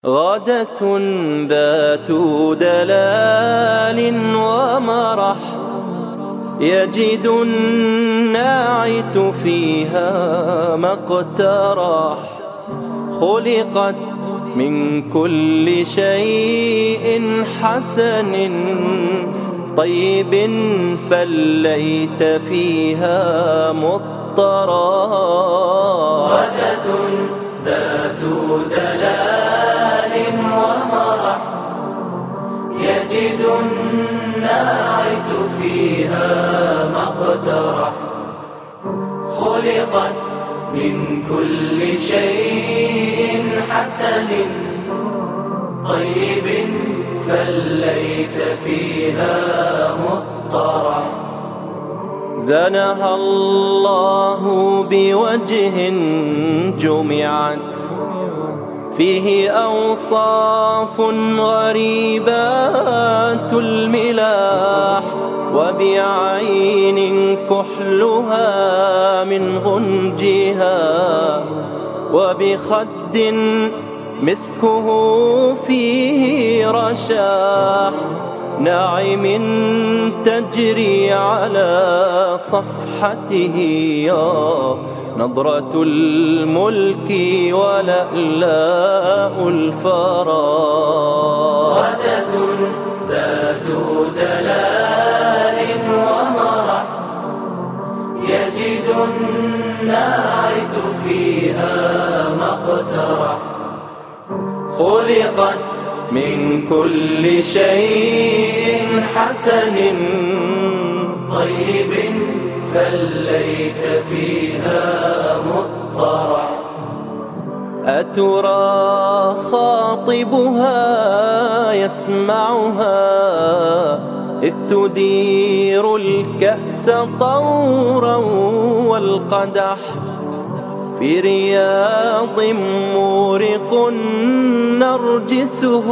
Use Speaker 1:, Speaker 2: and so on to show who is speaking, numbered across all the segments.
Speaker 1: غادة ذات دلال ومرح، يجد الناعت فيها ما اقترح. خلقت من كل شيء حسن طيب، فليت فيها مضطرح.
Speaker 2: غادة ذات دلال ومرح، يجد الناعت فيها ما اقترح. خلقت من كل شيء حسن طيب، فليت فيها مضطرح.
Speaker 1: زنها الله بوجه جمعت فيه أوصاف غريبات الملاح، وبعين كحلها من غنجها، وبخد مسكه فيه رشاح. ناعم تجري على صفحته نظرة الملك ولألاء الفراغ.
Speaker 2: غادة ذات دلال ومرح، يجد الناعت فيها ما اقترح. خلقت من كل شيء حسن طيب، فليت فيها مضطرح.
Speaker 1: أترى خاطبها يسمعها إذ تدير الكأس طورا والقدح، في رياض مورق نرجسه،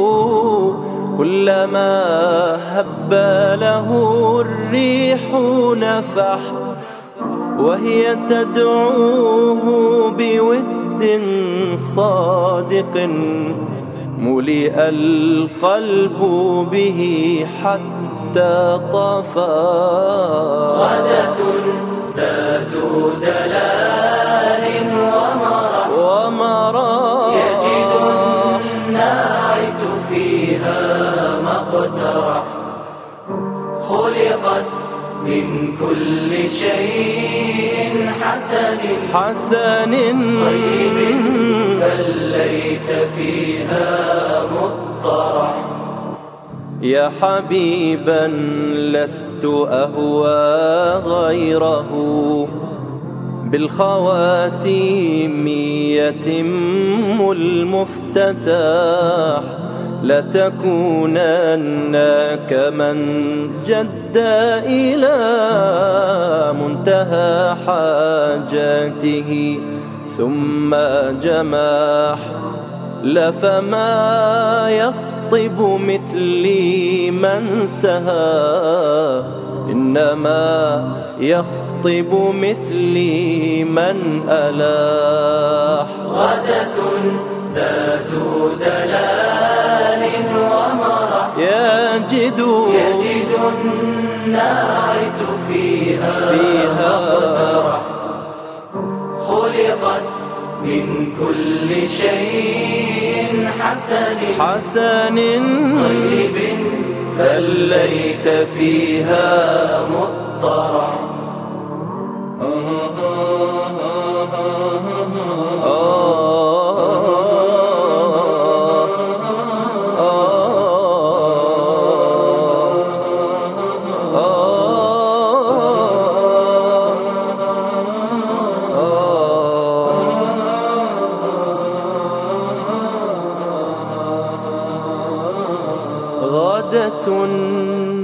Speaker 1: كلما هب له الريح نفح. وهي تدعوه بود صادق، ملئ القلب به حتى طفى.
Speaker 2: غادة ذات دلال ومرح، يجد الناعت فيها ما اقترح. خلقت من كل شيء حسن طيب، فليت فيها مضطرح.
Speaker 1: يا حبيبا لست أهوى غيره، بالخواتيم يتم المفتتح. لتكونن كمن جد إلى منتهى حاجاته ثم جماح. لفما يخطب مثلي من سهى، إنما يخطب مثلي من ألاح.
Speaker 2: غادة ذات دلال ومرح، يجد الناعت فيها ما اقترح. خلقت من كل شيء حسن طيب، فليت فيها مضطرح.
Speaker 1: غادة